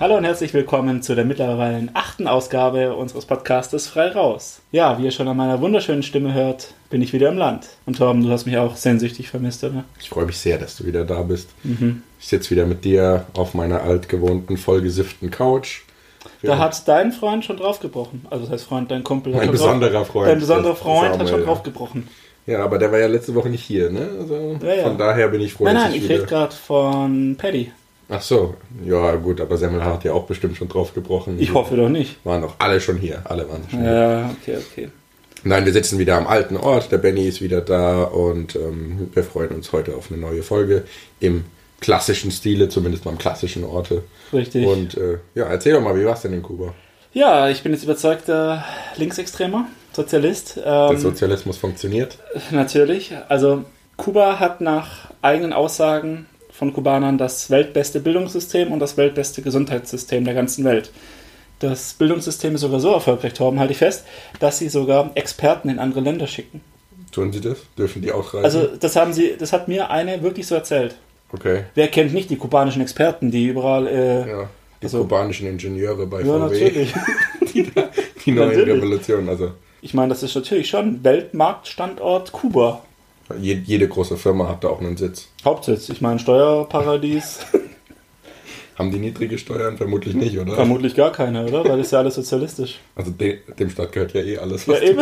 Hallo und herzlich willkommen zu der mittlerweile 8. Ausgabe unseres Podcastes Frei Raus. Ja, wie ihr schon an meiner wunderschönen Stimme hört, bin ich wieder im Land. Und Torben, du hast mich auch sehnsüchtig vermisst, oder? Ich freue mich sehr, dass du wieder da bist. Ich sitze wieder mit dir auf meiner altgewohnten, vollgesifften Couch. Da hat dein Freund schon draufgebrochen. Also das heißt Freund, dein Kumpel hat Mein besonderer Freund. Dein besonderer Freund hat schon draufgebrochen. Ja, aber der war ja letzte Woche nicht hier, ne? Also ja. Von daher bin ich froh, Nein, ich rede gerade von Paddy. Ach so, ja gut, aber Semmelhaar hat ja auch bestimmt schon draufgebrochen. Ich hoffe doch nicht. Waren doch alle schon hier, alle waren schon hier. Ja, okay. Nein, wir sitzen wieder am alten Ort, der Benny ist wieder da und wir freuen uns heute auf eine neue Folge im klassischen Stile, zumindest mal am klassischen Orte. Richtig. Und erzähl doch mal, wie war es denn in Kuba? Ja, ich bin jetzt überzeugter Linksextremer, Sozialist. Der Sozialismus funktioniert? Natürlich. Also Kuba hat nach eigenen Aussagen von Kubanern das weltbeste Bildungssystem und das weltbeste Gesundheitssystem der ganzen Welt. Das Bildungssystem ist sogar so erfolgreich, Torben, halte ich fest, dass sie sogar Experten in andere Länder schicken. Tun sie das? Dürfen die auch reisen? Also das hat mir eine wirklich so erzählt. Okay. Wer kennt nicht die kubanischen Experten, die überall... kubanischen Ingenieure bei ja, VW. Natürlich. die neue Natürlich. Revolution. Also Ich meine, das ist natürlich schon Weltmarktstandort Kuba. jede große Firma hat da auch einen Sitz. Hauptsitz, ich meine Steuerparadies. Haben die niedrige Steuern? Vermutlich nicht, oder? Vermutlich gar keine, oder? Weil das ist ja alles sozialistisch. Also dem Staat gehört ja alles. Ja, eben.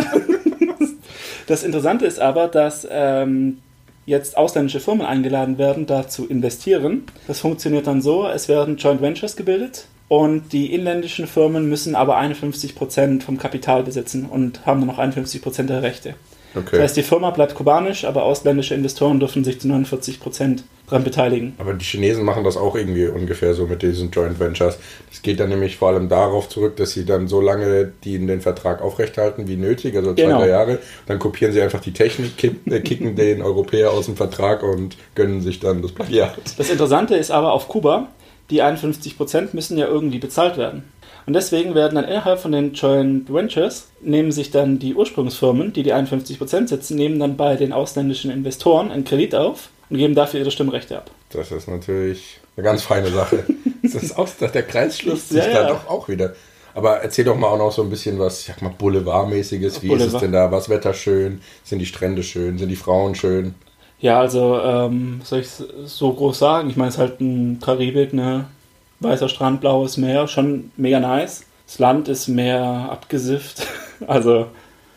Das Interessante ist aber, dass jetzt ausländische Firmen eingeladen werden, da zu investieren. Das funktioniert dann so, es werden Joint Ventures gebildet und die inländischen Firmen müssen aber 51% vom Kapital besitzen und haben dann noch 51% der Rechte. Okay. Das heißt, die Firma bleibt kubanisch, aber ausländische Investoren dürfen sich zu 49% daran beteiligen. Aber die Chinesen machen das auch irgendwie ungefähr so mit diesen Joint Ventures. Das geht dann nämlich vor allem darauf zurück, dass sie dann so lange den Vertrag aufrechthalten wie nötig, also 2-3 Jahre. Dann kopieren sie einfach die Technik, kicken den Europäer aus dem Vertrag und gönnen sich dann das Plagiat. Das Interessante ist aber auf Kuba, die 51% müssen ja irgendwie bezahlt werden. Und deswegen werden dann innerhalb von den Joint Ventures, nehmen sich dann die Ursprungsfirmen, die 51% sitzen, nehmen dann bei den ausländischen Investoren einen Kredit auf und geben dafür ihre Stimmrechte ab. Das ist natürlich eine ganz feine Sache. Das ist auch, der Kreis schließt sich da doch auch wieder. Aber erzähl doch mal auch noch so ein bisschen was, ich sag mal, Boulevardmäßiges. Wie ist es denn da? Was Wetter schön? Sind die Strände schön? Sind die Frauen schön? Ja, also, soll ich so groß sagen? Ich meine, es ist halt ein Karibik, ne? Weißer Strand, blaues Meer, schon mega nice. Das Land ist mehr abgesifft, also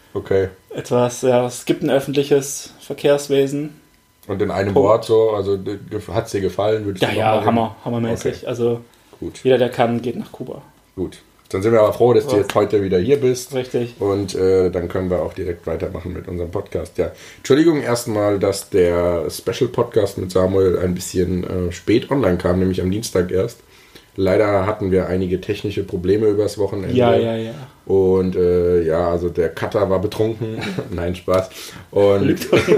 es gibt ein öffentliches Verkehrswesen. Und in einem Wort so, also hat es dir gefallen? Hammermäßig. Okay. Also gut. Jeder, der kann, geht nach Kuba. Gut. Dann sind wir aber froh, dass du jetzt heute wieder hier bist. Richtig. Und dann können wir auch direkt weitermachen mit unserem Podcast. Ja, Entschuldigung erstmal, dass der Special-Podcast mit Samuel ein bisschen spät online kam, nämlich am Dienstag erst. Leider hatten wir einige technische Probleme übers Wochenende. Ja. Und also der Cutter war betrunken. Nein, Spaß. Und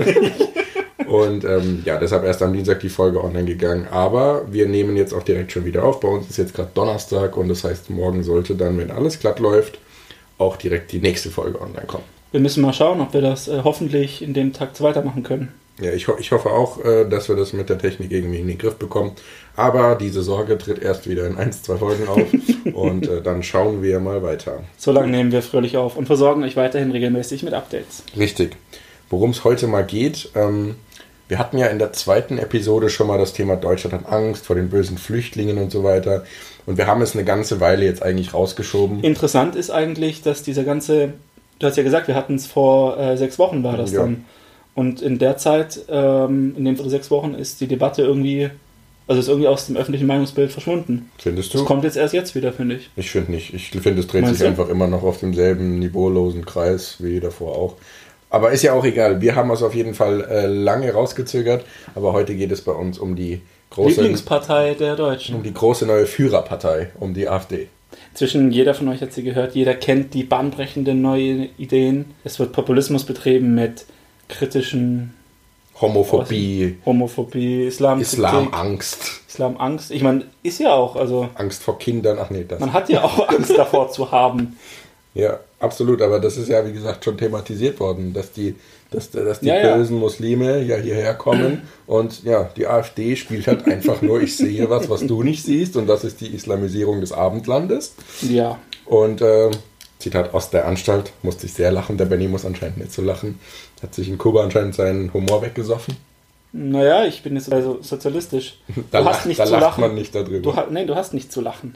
deshalb erst am Dienstag die Folge online gegangen. Aber wir nehmen jetzt auch direkt schon wieder auf. Bei uns ist jetzt gerade Donnerstag und das heißt, morgen sollte dann, wenn alles glatt läuft, auch direkt die nächste Folge online kommen. Wir müssen mal schauen, ob wir das hoffentlich in dem Takt weitermachen können. Ja, ich hoffe auch, dass wir das mit der Technik irgendwie in den Griff bekommen. Aber diese Sorge tritt erst wieder in 1-2 Folgen auf und dann schauen wir mal weiter. So lange nehmen wir fröhlich auf und versorgen euch weiterhin regelmäßig mit Updates. Richtig. Worum es heute mal geht, wir hatten ja in der 2. Episode schon mal das Thema Deutschland hat Angst vor den bösen Flüchtlingen und so weiter. Und wir haben es eine ganze Weile jetzt eigentlich rausgeschoben. Interessant ist eigentlich, dass dieser ganze, du hast ja gesagt, wir hatten es vor 6 Wochen war das dann. Und in der Zeit, in den 6 Wochen, ist die Debatte irgendwie aus dem öffentlichen Meinungsbild verschwunden. Findest du? Das kommt jetzt wieder, finde ich. Ich finde nicht. Ich finde, es dreht sich einfach immer noch auf demselben niveaulosen Kreis wie davor auch. Aber ist ja auch egal. Wir haben es auf jeden Fall lange rausgezögert. Aber heute geht es bei uns um die große Lieblingspartei der Deutschen. Um die große neue Führerpartei, um die AfD. Zwischen jeder von euch hat sie gehört. Jeder kennt die bahnbrechenden neuen Ideen. Es wird Populismus betrieben mit kritischen Homophobie, Islamangst. Ich meine, ist ja auch, also... Angst vor Kindern, Man hat ja auch Angst davor zu haben. Ja, absolut, aber das ist ja, wie gesagt, schon thematisiert worden, dass die bösen Muslime ja hierher kommen und ja, die AfD spielt halt einfach nur, ich sehe was du nicht siehst, und das ist die Islamisierung des Abendlandes. Ja. Und Zitat aus der Anstalt, musste ich sehr lachen, der Benny muss anscheinend nicht so lachen, hat sich in Kuba anscheinend seinen Humor weggesoffen. Naja, ich bin jetzt also sozialistisch. Da lacht man nicht darüber. Du hast nicht zu lachen.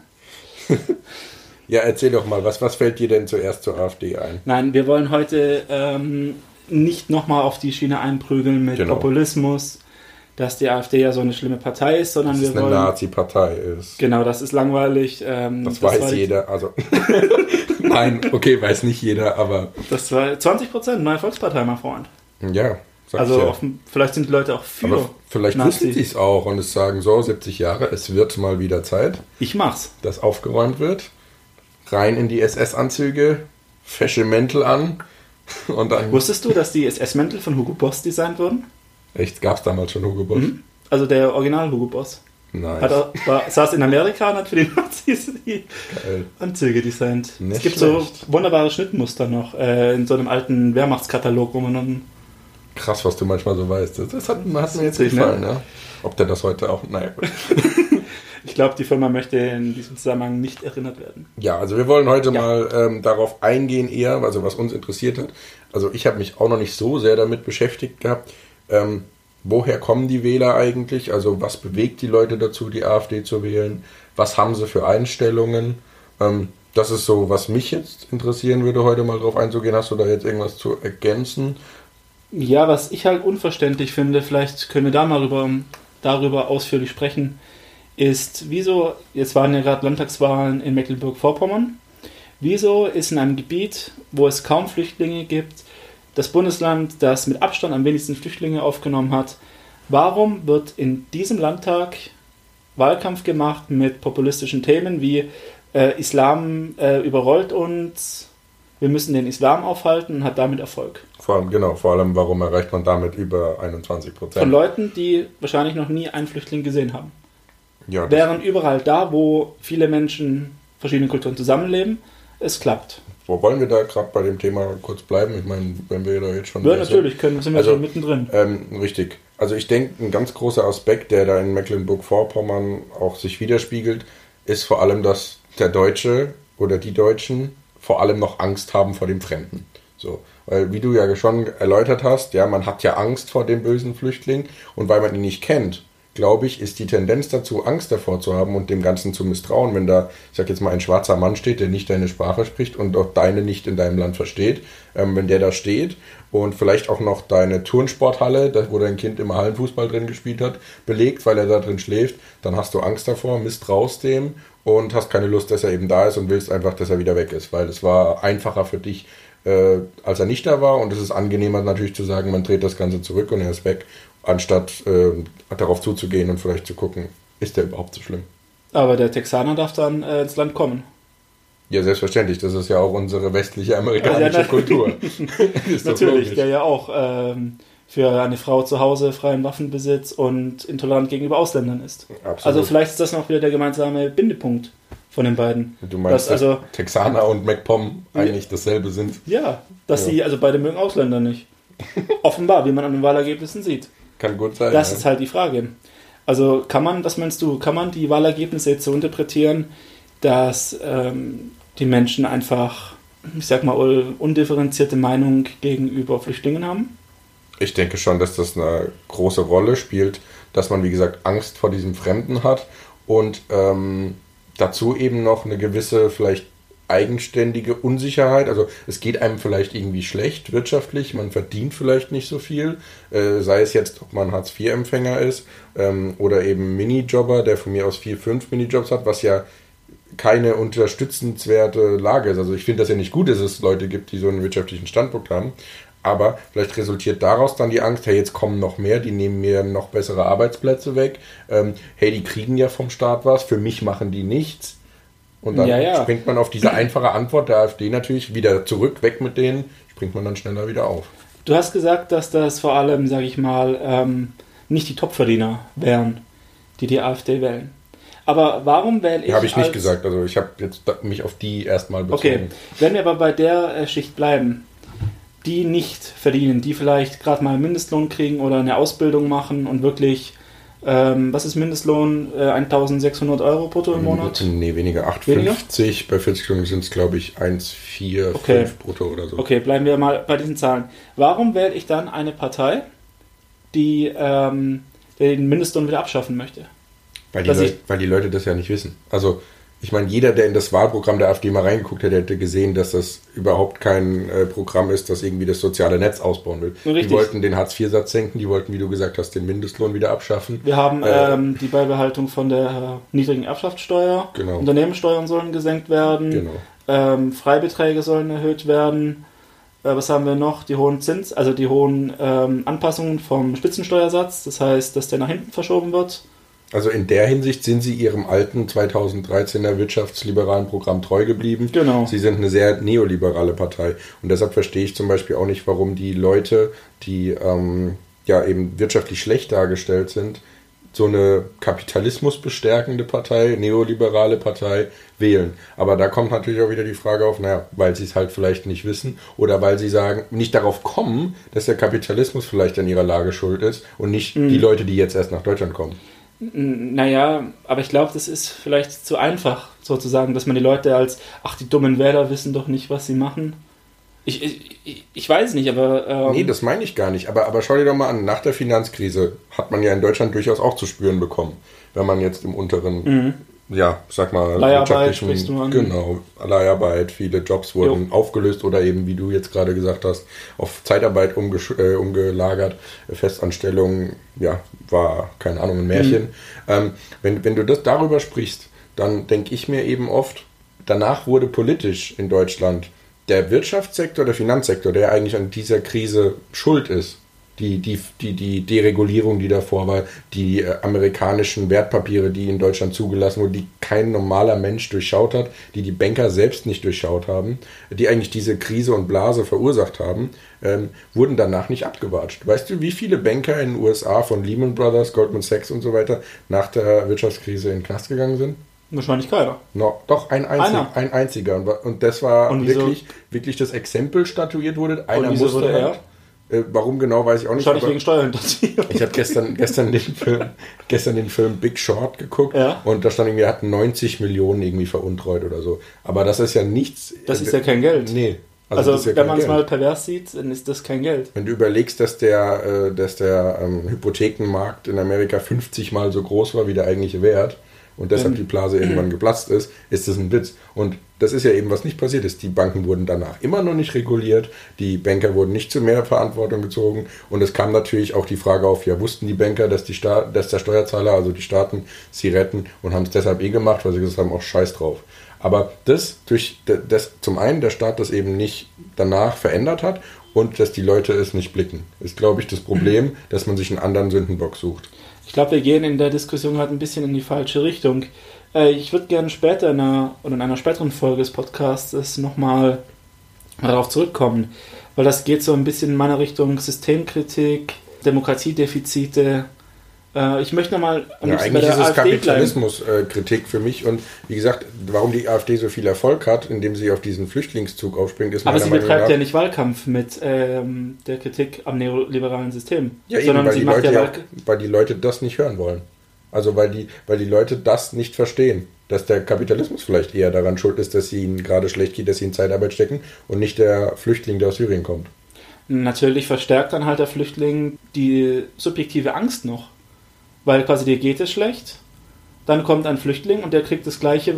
Ja, erzähl doch mal, was fällt dir denn zuerst zur AfD ein? Nein, wir wollen heute nicht nochmal auf die Schiene einprügeln mit Populismus, dass die AfD ja so eine schlimme Partei ist, sondern dass es eine Nazi-Partei ist. Genau, das ist langweilig. Das weiß jeder, also nein, okay, weiß nicht jeder, aber... Das war 20%, neue Volkspartei, mein Freund. Ja, also vielleicht sind die Leute auch für aber vielleicht wissen sie es auch und es sagen so, 70 Jahre, es wird mal wieder Zeit. Ich mach's. Dass aufgeräumt wird. Rein in die SS-Anzüge, fesche Mäntel an und dann... Wusstest du, dass die SS-Mäntel von Hugo Boss designt wurden? Echt? Gab es damals schon Hugo Boss? Mhm. Also der Original Hugo Boss. Nice. Saß in Amerika und hat für die Nazis die Anzüge designt. Nicht es gibt schlecht. So wunderbare Schnittmuster noch in so einem alten Wehrmachtskatalog, wo man dann... Krass, was du manchmal so weißt. Das hat mir jetzt gefallen, ne? Ob der das heute auch... Naja, gut. Ich glaube, die Firma möchte in diesem Zusammenhang nicht erinnert werden. Ja, also wir wollen heute mal darauf eingehen eher, also was uns interessiert hat. Also ich habe mich auch noch nicht so sehr damit beschäftigt gehabt. Woher kommen die Wähler eigentlich? Also was bewegt die Leute dazu, die AfD zu wählen? Was haben sie für Einstellungen? Das ist so, was mich jetzt interessieren würde, heute mal drauf einzugehen. Hast du da jetzt irgendwas zu ergänzen? Ja, was ich halt unverständlich finde, vielleicht können wir da mal darüber ausführlich sprechen, ist, wieso, jetzt waren ja gerade Landtagswahlen in Mecklenburg-Vorpommern, wieso ist in einem Gebiet, wo es kaum Flüchtlinge gibt, das Bundesland, das mit Abstand am wenigsten Flüchtlinge aufgenommen hat, warum wird in diesem Landtag Wahlkampf gemacht mit populistischen Themen wie Islam überrollt uns, wir müssen den Islam aufhalten und hat damit Erfolg. Vor allem, warum erreicht man damit über 21%? Von Leuten, die wahrscheinlich noch nie einen Flüchtling gesehen haben. Ja, während überall da, wo viele Menschen verschiedene Kulturen zusammenleben, es klappt. Wo wollen wir da gerade bei dem Thema kurz bleiben? Ich meine, wenn wir da jetzt schon... Ja, natürlich, sind wir schon mittendrin. Richtig. Also ich denke, ein ganz großer Aspekt, der da in Mecklenburg-Vorpommern auch sich widerspiegelt, ist vor allem, dass der Deutsche oder die Deutschen vor allem noch Angst haben vor dem Fremden. So, weil, wie du ja schon erläutert hast, ja, man hat ja Angst vor dem bösen Flüchtling und weil man ihn nicht kennt, glaube ich, ist die Tendenz dazu, Angst davor zu haben und dem Ganzen zu misstrauen, wenn da, ich sag jetzt mal, ein schwarzer Mann steht, der nicht deine Sprache spricht und auch deine nicht in deinem Land versteht, wenn der da steht und vielleicht auch noch deine Turnsporthalle, wo dein Kind immer Hallenfußball drin gespielt hat, belegt, weil er da drin schläft, dann hast du Angst davor, misstraust dem und hast keine Lust, dass er eben da ist und willst einfach, dass er wieder weg ist, weil es war einfacher für dich, als er nicht da war und es ist angenehmer natürlich zu sagen, man dreht das Ganze zurück und er ist weg, anstatt darauf zuzugehen und vielleicht zu gucken, ist der überhaupt so schlimm. Aber der Texaner darf dann ins Land kommen. Ja, selbstverständlich. Das ist ja auch unsere westliche amerikanische Kultur. Natürlich, der ja auch für eine Frau zu Hause freien Waffenbesitz und intolerant gegenüber Ausländern ist. Absolut. Also vielleicht ist das noch wieder der gemeinsame Bindepunkt von den beiden. Du meinst, dass Texaner und MacPom eigentlich dasselbe sind? Ja, sie, also beide mögen Ausländer nicht. Offenbar, wie man an den Wahlergebnissen sieht. Kann gut sein. Das ist halt die Frage. Also kann man die Wahlergebnisse jetzt so interpretieren, dass die Menschen einfach, ich sag mal, undifferenzierte Meinung gegenüber Flüchtlingen haben? Ich denke schon, dass das eine große Rolle spielt, dass man, wie gesagt, Angst vor diesem Fremden hat und dazu eben noch eine gewisse, vielleicht eigenständige Unsicherheit, also es geht einem vielleicht irgendwie schlecht wirtschaftlich, man verdient vielleicht nicht so viel, sei es jetzt, ob man Hartz-IV-Empfänger ist oder eben Minijobber, der von mir aus 4-5 Minijobs hat, was ja keine unterstützenswerte Lage ist. Also ich finde das ja nicht gut, dass es Leute gibt, die so einen wirtschaftlichen Standpunkt haben, aber vielleicht resultiert daraus dann die Angst, hey, jetzt kommen noch mehr, die nehmen mir noch bessere Arbeitsplätze weg, hey, die kriegen ja vom Staat was, für mich machen die nichts. Und dann springt man auf diese einfache Antwort der AfD natürlich wieder zurück, weg mit denen, springt man dann schneller wieder auf. Du hast gesagt, dass das vor allem, sage ich mal, nicht die Topverdiener wären, die AfD wählen. Aber warum wähle ich... Habe ich nicht gesagt, also ich habe jetzt mich auf die erstmal bezogen. Okay, wenn wir aber bei der Schicht bleiben, die nicht verdienen, die vielleicht gerade mal einen Mindestlohn kriegen oder eine Ausbildung machen und wirklich, was ist Mindestlohn? 1.600 Euro brutto im Monat? Nee, weniger, 8,50. Bei 40 Stunden sind es, glaube ich, 1,45 brutto oder so. Okay, bleiben wir mal bei diesen Zahlen. Warum wähle ich dann eine Partei, die den Mindestlohn wieder abschaffen möchte? Weil die Leute das ja nicht wissen. Also, ich meine, jeder, der in das Wahlprogramm der AfD mal reingeguckt hat, hätte gesehen, dass das überhaupt kein Programm ist, das irgendwie das soziale Netz ausbauen will. Richtig. Die wollten den Hartz-IV-Satz senken, die wollten, wie du gesagt hast, den Mindestlohn wieder abschaffen. Wir haben die Beibehaltung von der niedrigen Erbschaftssteuer, genau. Unternehmenssteuern sollen gesenkt werden, genau. Freibeträge sollen erhöht werden. Was haben wir noch? Die hohen die hohen Anpassungen vom Spitzensteuersatz, das heißt, dass der nach hinten verschoben wird. Also in der Hinsicht sind sie ihrem alten 2013er wirtschaftsliberalen Programm treu geblieben. Genau. Sie sind eine sehr neoliberale Partei. Und deshalb verstehe ich zum Beispiel auch nicht, warum die Leute, die eben wirtschaftlich schlecht dargestellt sind, so eine kapitalismusbestärkende Partei, neoliberale Partei wählen. Aber da kommt natürlich auch wieder die Frage auf, weil sie es halt vielleicht nicht wissen oder weil sie sagen, nicht darauf kommen, dass der Kapitalismus vielleicht an ihrer Lage schuld ist und nicht die Leute, die jetzt erst nach Deutschland kommen. Naja, aber ich glaube, das ist vielleicht zu einfach, sozusagen, dass man die Leute als, die dummen Wähler wissen doch nicht, was sie machen. Ich weiß nicht, aber... Nee, das meine ich gar nicht. Aber schau dir doch mal an, nach der Finanzkrise hat man ja in Deutschland durchaus auch zu spüren bekommen, wenn man jetzt im unteren, Leiharbeit sprichst du an. Genau, Leiharbeit, viele Jobs wurden aufgelöst oder eben, wie du jetzt gerade gesagt hast, auf Zeitarbeit umgelagert, Festanstellung, war, keine Ahnung, ein Märchen. Wenn du das darüber sprichst, dann denke ich mir eben oft, danach wurde politisch in Deutschland der Wirtschaftssektor, der Finanzsektor, der eigentlich an dieser Krise schuld ist, die Deregulierung, die davor war, die amerikanischen Wertpapiere, die in Deutschland zugelassen wurden, die kein normaler Mensch durchschaut hat, die Banker selbst nicht durchschaut haben, die eigentlich diese Krise und Blase verursacht haben, wurden danach nicht abgewatscht. Weißt du, wie viele Banker in den USA von Lehman Brothers, Goldman Sachs und so weiter nach der Wirtschaftskrise in den Knast gegangen sind? Wahrscheinlich keiner. No, doch, ein einziger. Und das war wirklich das Exempel statuiert wurde. Einer musste halt. Warum genau, weiß ich auch nicht. Wahrscheinlich wegen Steuerhinterziehung. Ich habe gestern den Film Big Short geguckt und da stand irgendwie, er hat 90 Millionen irgendwie veruntreut oder so. Aber das ist ja nichts. Das ist ja kein Geld. Nee. Also wenn man es mal pervers sieht, dann ist das kein Geld. Wenn du überlegst, dass der Hypothekenmarkt in Amerika 50 Mal so groß war wie der eigentliche Wert und deshalb die Blase irgendwann geplatzt ist das ein Witz. Und das ist ja eben, was nicht passiert ist. Die Banken wurden danach immer noch nicht reguliert, die Banker wurden nicht zu mehr Verantwortung gezogen und es kam natürlich auch die Frage auf, wussten die Banker, dass der Steuerzahler, also die Staaten, sie retten und haben es deshalb gemacht, weil sie gesagt haben, scheiß drauf. Aber das zum einen der Staat das eben nicht danach verändert hat und dass die Leute es nicht blicken, ist, glaube ich, das Problem, dass man sich einen anderen Sündenbock sucht. Ich glaube, wir gehen in der Diskussion halt ein bisschen in die falsche Richtung. Ich würde gerne später in einer späteren Folge des Podcasts nochmal darauf zurückkommen, weil das geht so ein bisschen in meiner Richtung Systemkritik, Demokratiedefizite. Ich möchte nochmal eigentlich ist es Kapitalismuskritik für mich und wie gesagt, warum die AfD so viel Erfolg hat, indem sie auf diesen Flüchtlingszug aufspringt, ist aber sie betreibt ja nicht Wahlkampf mit der Kritik am neoliberalen System, sondern sie macht weil die Leute das nicht hören wollen. Also weil die Leute das nicht verstehen, dass der Kapitalismus vielleicht eher daran schuld ist, dass ihnen gerade schlecht geht, dass sie in Zeitarbeit stecken und nicht der Flüchtling, der aus Syrien kommt. Natürlich verstärkt dann halt der Flüchtling die subjektive Angst noch. Weil quasi dir geht es schlecht, dann kommt ein Flüchtling und der kriegt das Gleiche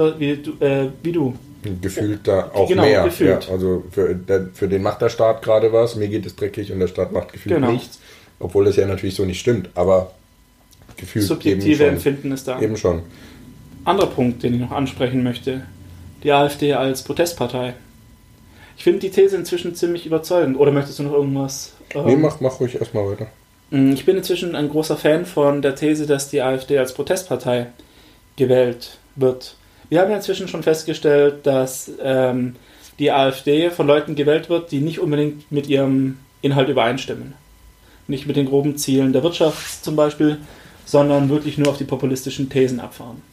wie du. Gefühlt da auch mehr. Gefühlt. Ja, also für den macht der Staat gerade was, mir geht es dreckig und der Staat macht gefühlt nichts. Obwohl das ja natürlich so nicht stimmt, aber gefühlt subjektive Empfinden ist da. Eben schon. Anderer Punkt, den ich noch ansprechen möchte. Die AfD als Protestpartei. Ich finde die These inzwischen ziemlich überzeugend. Oder möchtest du noch irgendwas? Nee, mach ruhig erstmal weiter. Ich bin inzwischen ein großer Fan von der These, dass die AfD als Protestpartei gewählt wird. Wir haben ja inzwischen schon festgestellt, dass die AfD von Leuten gewählt wird, die nicht unbedingt mit ihrem Inhalt übereinstimmen. Nicht mit den groben Zielen der Wirtschaft zum Beispiel, sondern wirklich nur auf die populistischen Thesen abfahren.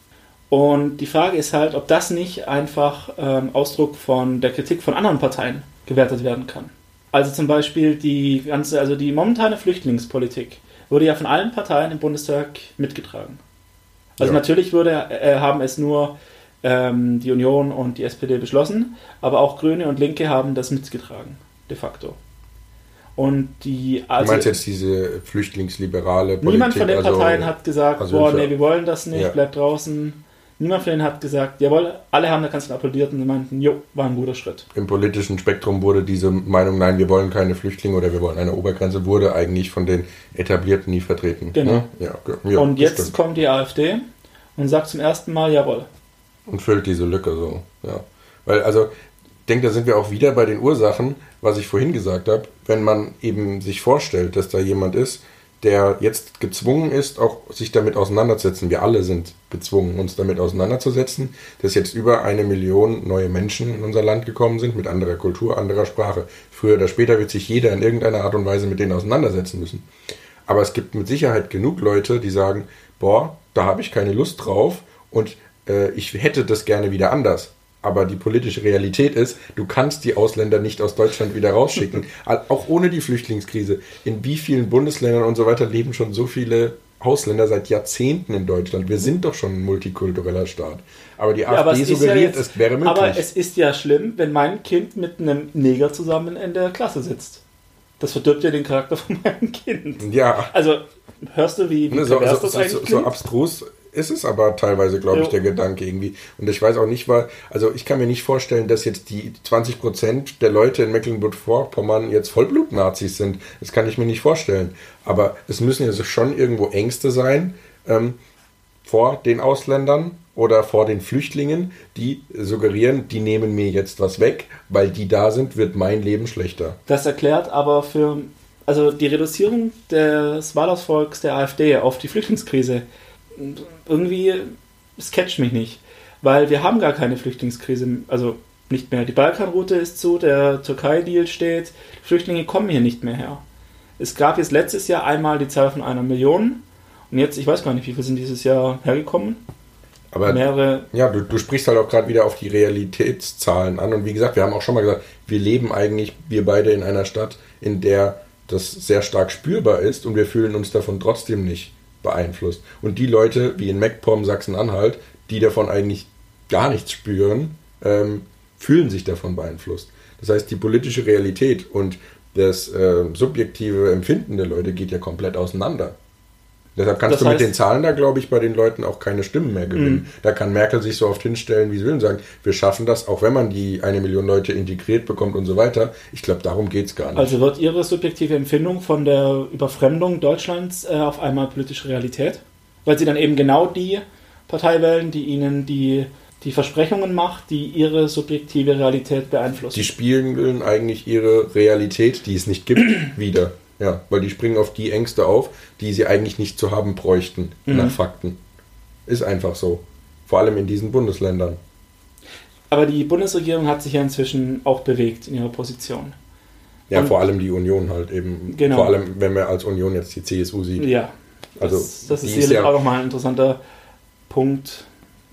Und die Frage ist halt, ob das nicht einfach Ausdruck von der Kritik von anderen Parteien gewertet werden kann. Also zum Beispiel die momentane Flüchtlingspolitik wurde ja von allen Parteien im Bundestag mitgetragen. Also natürlich haben es nur die Union und die SPD beschlossen, aber auch Grüne und Linke haben das mitgetragen, de facto. Und du meinst jetzt diese flüchtlingsliberale Politik? Niemand von den Parteien hat gesagt, nee, wir wollen das nicht, bleibt draußen. Niemand von denen hat gesagt, jawohl, alle haben der Kanzlerin applaudiert und meinten, jo, war ein guter Schritt. Im politischen Spektrum wurde diese Meinung, nein, wir wollen keine Flüchtlinge oder wir wollen eine Obergrenze, wurde eigentlich von den Etablierten nie vertreten. Genau. Ne? Ja, und jetzt kommt die AfD und sagt zum ersten Mal, jawohl. Und füllt diese Lücke so, ja. Weil, also, ich denke, da sind wir auch wieder bei den Ursachen, was ich vorhin gesagt habe, wenn man eben sich vorstellt, dass da jemand ist, der jetzt gezwungen ist, auch sich damit auseinanderzusetzen. Wir alle sind gezwungen, uns damit auseinanderzusetzen, dass jetzt über 1 Million neue Menschen in unser Land gekommen sind, mit anderer Kultur, anderer Sprache. Früher oder später wird sich jeder in irgendeiner Art und Weise mit denen auseinandersetzen müssen. Aber es gibt mit Sicherheit genug Leute, die sagen, boah, da habe ich keine Lust drauf und ich hätte das gerne wieder anders. Aber die politische Realität ist, du kannst die Ausländer nicht aus Deutschland wieder rausschicken. Auch ohne die Flüchtlingskrise. In wie vielen Bundesländern und so weiter leben schon so viele Ausländer seit Jahrzehnten in Deutschland? Wir sind doch schon ein multikultureller Staat. Aber die AfD suggeriert, es wäre möglich. Aber es ist ja schlimm, wenn mein Kind mit einem Neger zusammen in der Klasse sitzt. Das verdirbt ja den Charakter von meinem Kind. Ja. Also, hörst du, wie pervers das eigentlich klingt? So abstrus ist es aber teilweise, glaube ich, der Gedanke irgendwie. Und ich weiß auch nicht, also ich kann mir nicht vorstellen, dass jetzt die 20% der Leute in Mecklenburg-Vorpommern jetzt Vollblut-Nazis sind. Das kann ich mir nicht vorstellen. Aber es müssen ja schon irgendwo Ängste sein vor den Ausländern oder vor den Flüchtlingen, die suggerieren, die nehmen mir jetzt was weg, weil die da sind, wird mein Leben schlechter. Das erklärt aber die Reduzierung des Wahlerfolgs der AfD auf die Flüchtlingskrise irgendwie, es catcht mich nicht, weil wir haben gar keine Flüchtlingskrise, also nicht mehr. Die Balkanroute ist zu, der Türkei-Deal steht, Flüchtlinge kommen hier nicht mehr her. Es gab jetzt letztes Jahr einmal die Zahl von 1 Million und jetzt, ich weiß gar nicht, wie viele sind dieses Jahr hergekommen. Aber ja, du sprichst halt auch gerade wieder auf die Realitätszahlen an und wie gesagt, wir haben auch schon mal gesagt, wir leben eigentlich, wir beide in einer Stadt, in der das sehr stark spürbar ist und wir fühlen uns davon trotzdem nicht beeinflusst. Und die Leute, wie in MacPom, Sachsen-Anhalt, die davon eigentlich gar nichts spüren, fühlen sich davon beeinflusst. Das heißt, die politische Realität und das subjektive Empfinden der Leute geht ja komplett auseinander. Deshalb kannst du mit den Zahlen da, glaube ich, bei den Leuten auch keine Stimmen mehr gewinnen. Da kann Merkel sich so oft hinstellen, wie sie will, und sagen, wir schaffen das, auch wenn man die 1 Million Leute integriert bekommt und so weiter. Ich glaube, darum geht es gar nicht. Also wird Ihre subjektive Empfindung von der Überfremdung Deutschlands auf einmal politische Realität? Weil Sie dann eben genau die Partei wählen, die Ihnen die Versprechungen macht, die Ihre subjektive Realität beeinflussen. Die spiegeln eigentlich ihre Realität, die es nicht gibt, wieder. Ja, weil die springen auf die Ängste auf, die sie eigentlich nicht zu haben bräuchten, nach Fakten. Ist einfach so. Vor allem in diesen Bundesländern. Aber die Bundesregierung hat sich ja inzwischen auch bewegt in ihrer Position. Ja, und vor allem die Union halt eben. Genau. Vor allem, wenn man als Union jetzt die CSU sieht. Ja, also das ist sicherlich auch nochmal ein interessanter Punkt.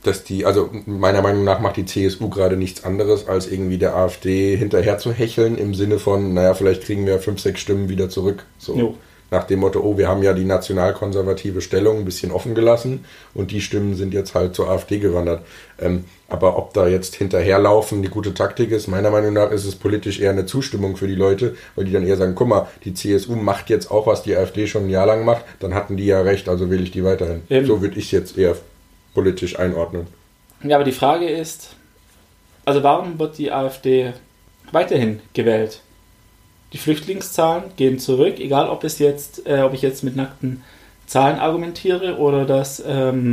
Also meiner Meinung nach macht die CSU gerade nichts anderes, als irgendwie der AfD hinterher zu hecheln, im Sinne von, naja, vielleicht kriegen wir 5, 6 Stimmen wieder zurück. So. Nach dem Motto, oh, wir haben ja die nationalkonservative Stellung ein bisschen offen gelassen und die Stimmen sind jetzt halt zur AfD gewandert. Aber ob da jetzt hinterherlaufen die gute Taktik ist, meiner Meinung nach ist es politisch eher eine Zustimmung für die Leute, weil die dann eher sagen, guck mal, die CSU macht jetzt auch, was die AfD schon ein Jahr lang macht, dann hatten die ja recht, also wähle ich die weiterhin. So würde ich es jetzt eher politisch einordnen. Ja, aber die Frage ist, also warum wird die AfD weiterhin gewählt? Die Flüchtlingszahlen gehen zurück, egal ob ich jetzt mit nackten Zahlen argumentiere oder das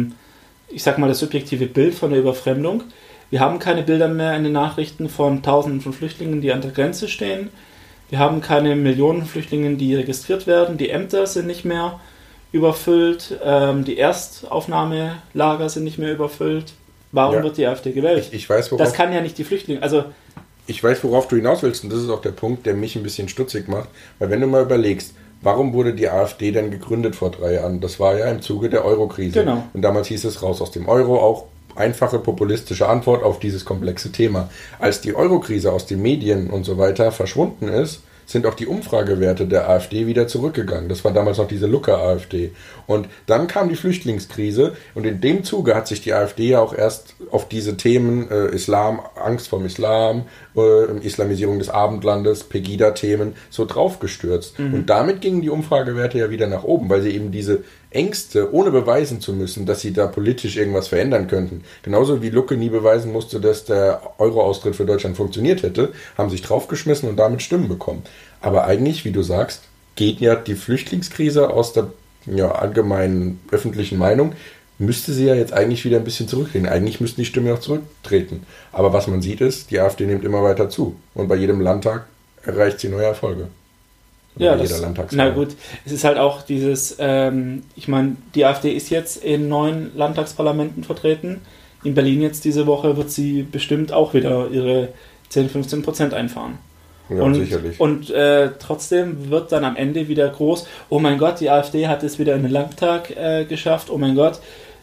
subjektive Bild von der Überfremdung. Wir haben keine Bilder mehr in den Nachrichten von Tausenden von Flüchtlingen, die an der Grenze stehen. Wir haben keine Millionen Flüchtlingen, die registriert werden. Die Ämter sind nicht mehr überfüllt, die Erstaufnahmelager sind nicht mehr überfüllt. Warum wird die AfD gewählt? Ich weiß, das kann ja nicht die Flüchtlinge, ich weiß, worauf du hinaus willst und das ist auch der Punkt, der mich ein bisschen stutzig macht, weil wenn du mal überlegst, warum wurde die AfD denn gegründet vor 3 Jahren? Das war ja im Zuge der Euro-Krise. Genau. Und damals hieß es raus aus dem Euro, auch einfache populistische Antwort auf dieses komplexe Thema. Als die Eurokrise aus den Medien und so weiter verschwunden ist, sind auch die Umfragewerte der AfD wieder zurückgegangen. Das war damals noch diese Lucke-AfD. Und dann kam die Flüchtlingskrise und in dem Zuge hat sich die AfD ja auch erst auf diese Themen Islam, Angst vor Islam, Islamisierung des Abendlandes, Pegida-Themen so draufgestürzt. Und damit gingen die Umfragewerte ja wieder nach oben, weil sie eben diese Ängste, ohne beweisen zu müssen, dass sie da politisch irgendwas verändern könnten. Genauso wie Lucke nie beweisen musste, dass der Euro-Austritt für Deutschland funktioniert hätte, haben sich draufgeschmissen und damit Stimmen bekommen. Aber eigentlich, wie du sagst, geht ja die Flüchtlingskrise aus der allgemeinen öffentlichen Meinung, müsste sie ja jetzt eigentlich wieder ein bisschen zurückgehen. Eigentlich müssten die Stimmen auch zurücktreten. Aber was man sieht ist, die AfD nimmt immer weiter zu. Und bei jedem Landtag erreicht sie neue Erfolge. Ja, na gut, es ist halt auch dieses, ich meine, die AfD ist jetzt in 9 Landtagsparlamenten vertreten. In Berlin jetzt diese Woche wird sie bestimmt auch wieder ihre 10-15% einfahren. Ja, sicherlich. Und trotzdem wird dann am Ende wieder groß, oh mein Gott, die AfD hat es wieder in den Landtag geschafft, oh mein Gott,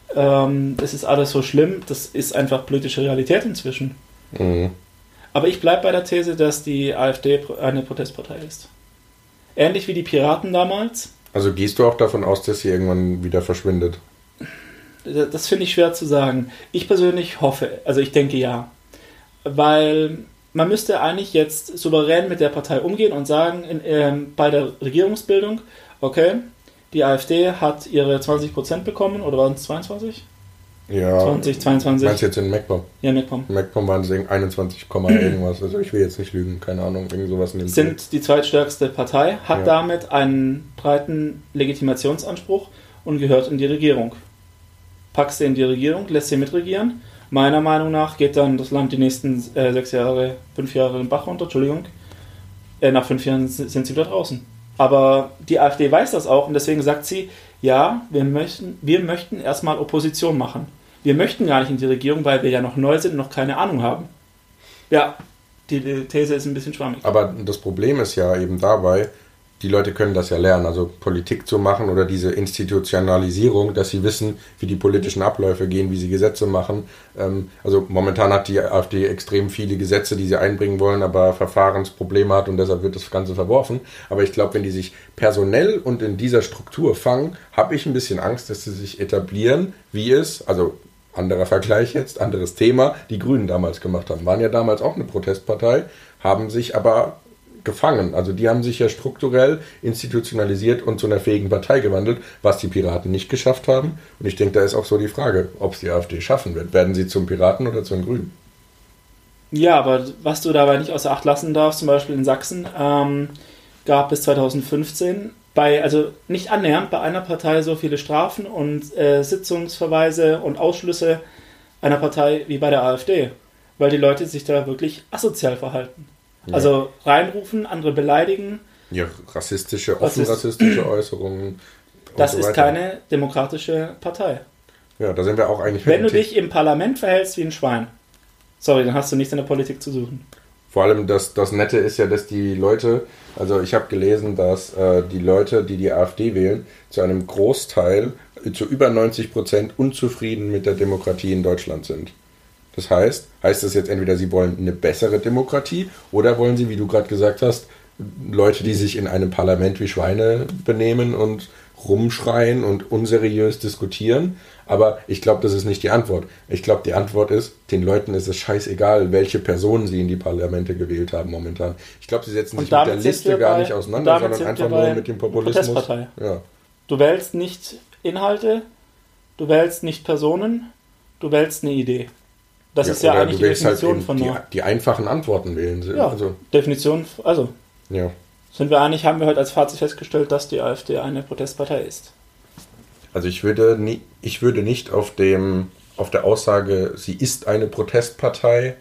das ist alles so schlimm. Das ist einfach politische Realität inzwischen. Mhm. Aber ich bleibe bei der These, dass die AfD eine Protestpartei ist. Ähnlich wie die Piraten damals. Also gehst du auch davon aus, dass sie irgendwann wieder verschwindet? Das finde ich schwer zu sagen. Ich persönlich hoffe, also ich denke ja. Weil man müsste eigentlich jetzt souverän mit der Partei umgehen und sagen, bei der Regierungsbildung, okay, die AfD hat ihre 20% bekommen, oder waren es 22? Ja, 20, 22. Meinst du jetzt in MacPom? Ja, MacPom. MacPom waren es 21, irgendwas. Also ich will jetzt nicht lügen, keine Ahnung, irgend sowas in dem Sind Bild. Die zweitstärkste Partei, hat damit einen breiten Legitimationsanspruch und gehört in die Regierung. Packst sie in die Regierung, lässt sie mitregieren. Meiner Meinung nach geht dann das Land die nächsten 5 Jahre den Bach runter, nach 5 Jahren sind sie wieder draußen. Aber die AfD weiß das auch und deswegen sagt sie, ja, wir möchten erstmal Opposition machen. Wir möchten gar nicht in die Regierung, weil wir ja noch neu sind und noch keine Ahnung haben. Ja, die These ist ein bisschen schwammig. Aber das Problem ist ja eben dabei, die Leute können das ja lernen, also Politik zu machen oder diese Institutionalisierung, dass sie wissen, wie die politischen Abläufe gehen, wie sie Gesetze machen. Also momentan hat die AfD extrem viele Gesetze, die sie einbringen wollen, aber Verfahrensprobleme hat und deshalb wird das Ganze verworfen. Aber ich glaube, wenn die sich personell und in dieser Struktur fangen, habe ich ein bisschen Angst, dass sie sich etablieren, wie es, also anderer Vergleich jetzt, anderes Thema, die Grünen damals gemacht haben. Waren ja damals auch eine Protestpartei, haben sich aber gefangen. Also die haben sich ja strukturell institutionalisiert und zu einer fähigen Partei gewandelt, was die Piraten nicht geschafft haben. Und ich denke, da ist auch so die Frage, ob es die AfD schaffen wird. Werden sie zum Piraten oder zum Grünen? Ja, aber was du dabei nicht außer Acht lassen darfst, zum Beispiel in Sachsen, gab es 2015 also nicht annähernd bei einer Partei so viele Strafen und Sitzungsverweise und Ausschlüsse einer Partei wie bei der AfD, weil die Leute sich da wirklich asozial verhalten. Ja. Also reinrufen, andere beleidigen. Ja, offen rassistische Äußerungen. Das ist keine demokratische Partei. Ja, da sind wir auch eigentlich... Wenn du dich im Parlament verhältst wie ein Schwein, sorry, dann hast du nichts in der Politik zu suchen. Vor allem das Nette ist ja, dass die Leute, also ich habe gelesen, dass die Leute, die AfD wählen, zu einem Großteil, zu über 90% unzufrieden mit der Demokratie in Deutschland sind. Das heißt das jetzt entweder, sie wollen eine bessere Demokratie oder wollen sie, wie du gerade gesagt hast, Leute, die sich in einem Parlament wie Schweine benehmen und rumschreien und unseriös diskutieren. Aber ich glaube, das ist nicht die Antwort. Ich glaube, die Antwort ist, den Leuten ist es scheißegal, welche Personen sie in die Parlamente gewählt haben momentan. Ich glaube, sie setzen sich mit der Liste gar nicht auseinander, sondern einfach nur mit dem Populismus. Ja. Du wählst nicht Inhalte, du wählst nicht Personen, du wählst eine Idee. Das ist ja eigentlich die Definition von die einfachen Antworten wählen. Ja, Definition, ja. Haben wir heute als Fazit festgestellt, dass die AfD eine Protestpartei ist. Also ich würde nicht auf der Aussage, sie ist eine Protestpartei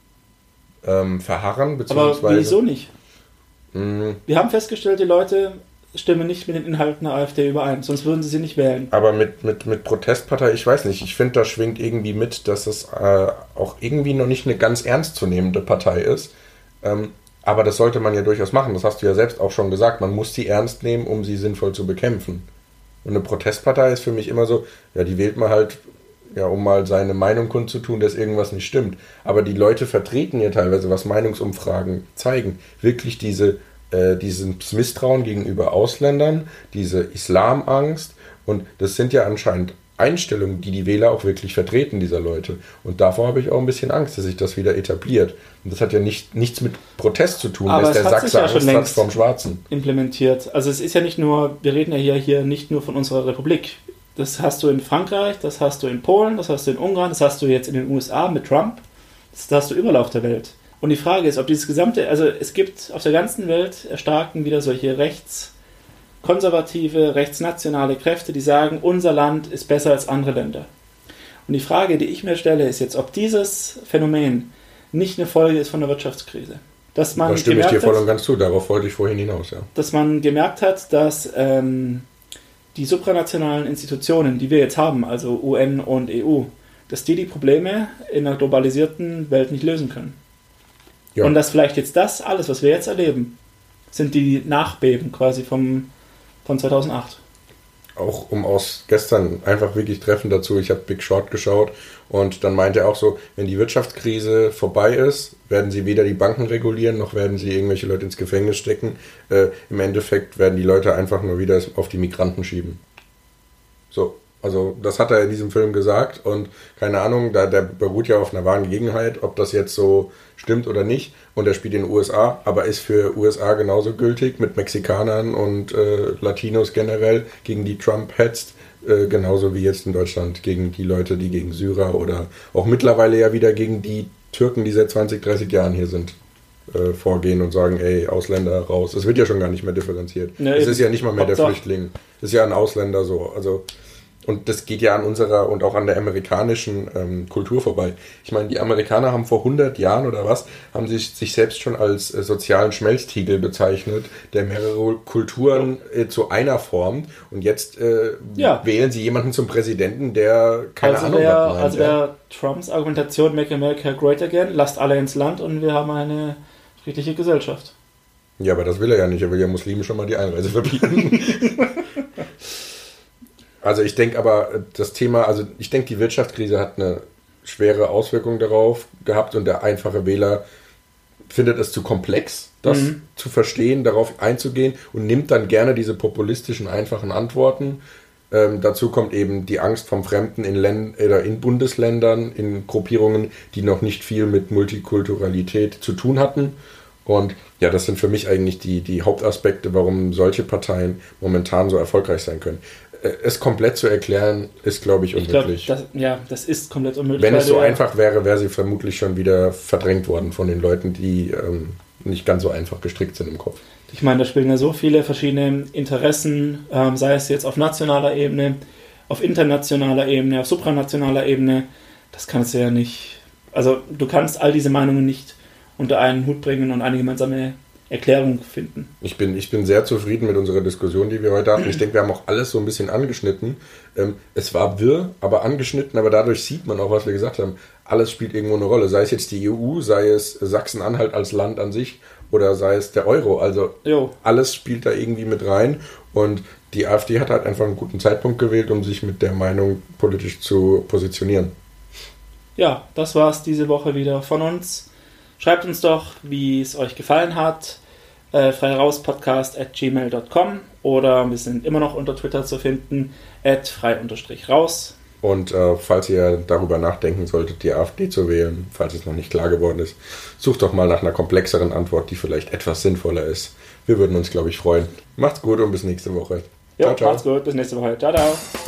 verharren, beziehungsweise... Aber wieso nicht? Wir haben festgestellt, die Leute stimmen nicht mit den Inhalten der AfD überein, sonst würden sie nicht wählen. Aber mit Protestpartei, ich weiß nicht, ich finde, da schwingt irgendwie mit, dass es auch irgendwie noch nicht eine ganz ernstzunehmende Partei ist. Aber das sollte man ja durchaus machen, das hast du ja selbst auch schon gesagt, man muss sie ernst nehmen, um sie sinnvoll zu bekämpfen. Und eine Protestpartei ist für mich immer so, ja, die wählt man halt, um mal seine Meinung kundzutun, dass irgendwas nicht stimmt. Aber die Leute vertreten ja teilweise, was Meinungsumfragen zeigen, wirklich dieses Misstrauen gegenüber Ausländern, diese Islamangst. Und das sind ja anscheinend Einstellungen, die Wähler auch wirklich vertreten, dieser Leute. Und davor habe ich auch ein bisschen Angst, dass sich das wieder etabliert. Und das hat ja nichts mit Protest zu tun, aber dass der Sachse Angst hat vom Schwarzen. Implementiert. Also es ist ja nicht nur, wir reden ja hier nicht nur von unserer Republik. Das hast du in Frankreich, das hast du in Polen, das hast du in Ungarn, das hast du jetzt in den USA mit Trump. Das hast du überall auf der Welt. Und die Frage ist, ob dieses gesamte, also es gibt auf der ganzen Welt erstarken wieder solche rechtskonservative, rechtsnationale Kräfte, die sagen, unser Land ist besser als andere Länder. Und die Frage, die ich mir stelle, ist jetzt, ob dieses Phänomen nicht eine Folge ist von der Wirtschaftskrise. Da stimme ich dir voll und ganz zu, darauf wollte ich vorhin hinaus, ja. Dass man gemerkt hat, dass die supranationalen Institutionen, die wir jetzt haben, also UN und EU, dass die Probleme in einer globalisierten Welt nicht lösen können. Ja. Und dass vielleicht jetzt das alles, was wir jetzt erleben, sind die Nachbeben quasi von 2008. Auch aus gestern einfach wirklich treffend dazu, ich habe Big Short geschaut und dann meinte er auch so, wenn die Wirtschaftskrise vorbei ist, werden sie weder die Banken regulieren, noch werden sie irgendwelche Leute ins Gefängnis stecken. Im Endeffekt werden die Leute einfach nur wieder auf die Migranten schieben. So, also das hat er in diesem Film gesagt und keine Ahnung, der beruht ja auf einer wahren Gegebenheit, ob das jetzt so stimmt oder nicht. Und er spielt in den USA, aber ist für USA genauso gültig mit Mexikanern und Latinos generell, gegen die Trump hetzt. Genauso wie jetzt in Deutschland gegen die Leute, die gegen Syrer oder auch mittlerweile ja wieder gegen die Türken, die seit 20, 30 Jahren hier sind, vorgehen und sagen, ey, Ausländer raus. Es wird ja schon gar nicht mehr differenziert. Nee, es ist ja nicht mal mehr der Flüchtling. Es ist ja ein Ausländer so. Also, und das geht ja an unserer und auch an der amerikanischen Kultur vorbei. Ich meine, die Amerikaner haben vor 100 Jahren oder was, haben sich selbst schon als sozialen Schmelztiegel bezeichnet, der mehrere Kulturen zu einer formt. Und jetzt wählen sie jemanden zum Präsidenten, der keine Ahnung hat. Also wäre Trumps Argumentation, Make America Great Again, lasst alle ins Land und wir haben eine friedliche Gesellschaft. Ja, aber das will er ja nicht. Er will ja Muslimen schon mal die Einreise verbieten. Also ich denke aber, die Wirtschaftskrise hat eine schwere Auswirkung darauf gehabt und der einfache Wähler findet es zu komplex, das zu verstehen, darauf einzugehen und nimmt dann gerne diese populistischen, einfachen Antworten. Dazu kommt eben die Angst vom Fremden in Bundesländern, in Gruppierungen, die noch nicht viel mit Multikulturalität zu tun hatten. Und ja, das sind für mich eigentlich die Hauptaspekte, warum solche Parteien momentan so erfolgreich sein können. Es komplett zu erklären, ist, glaube ich, unmöglich. Das ist komplett unmöglich. Wenn es so einfach wäre, wäre sie vermutlich schon wieder verdrängt worden von den Leuten, die nicht ganz so einfach gestrickt sind im Kopf. Ich meine, da spielen ja so viele verschiedene Interessen, sei es jetzt auf nationaler Ebene, auf internationaler Ebene, auf supranationaler Ebene. Das kannst du ja nicht... Also du kannst all diese Meinungen nicht unter einen Hut bringen und eine gemeinsame Erklärung finden. Ich bin sehr zufrieden mit unserer Diskussion, die wir heute hatten. Ich denke, wir haben auch alles so ein bisschen angeschnitten. Es war wirr, aber angeschnitten, aber dadurch sieht man auch, was wir gesagt haben. Alles spielt irgendwo eine Rolle. Sei es jetzt die EU, sei es Sachsen-Anhalt als Land an sich oder sei es der Euro. Also alles spielt da irgendwie mit rein. Und die AfD hat halt einfach einen guten Zeitpunkt gewählt, um sich mit der Meinung politisch zu positionieren. Ja, das war's diese Woche wieder von uns. Schreibt uns doch, wie es euch gefallen hat. freirauspodcast@gmail.com oder wir sind immer noch unter Twitter zu finden, @frei_raus. Und falls ihr darüber nachdenken solltet, die AfD zu wählen, falls es noch nicht klar geworden ist, sucht doch mal nach einer komplexeren Antwort, die vielleicht etwas sinnvoller ist. Wir würden uns, glaube ich, freuen. Macht's gut und bis nächste Woche. Ciao, ciao. Macht's gut, bis nächste Woche. Ciao, ciao.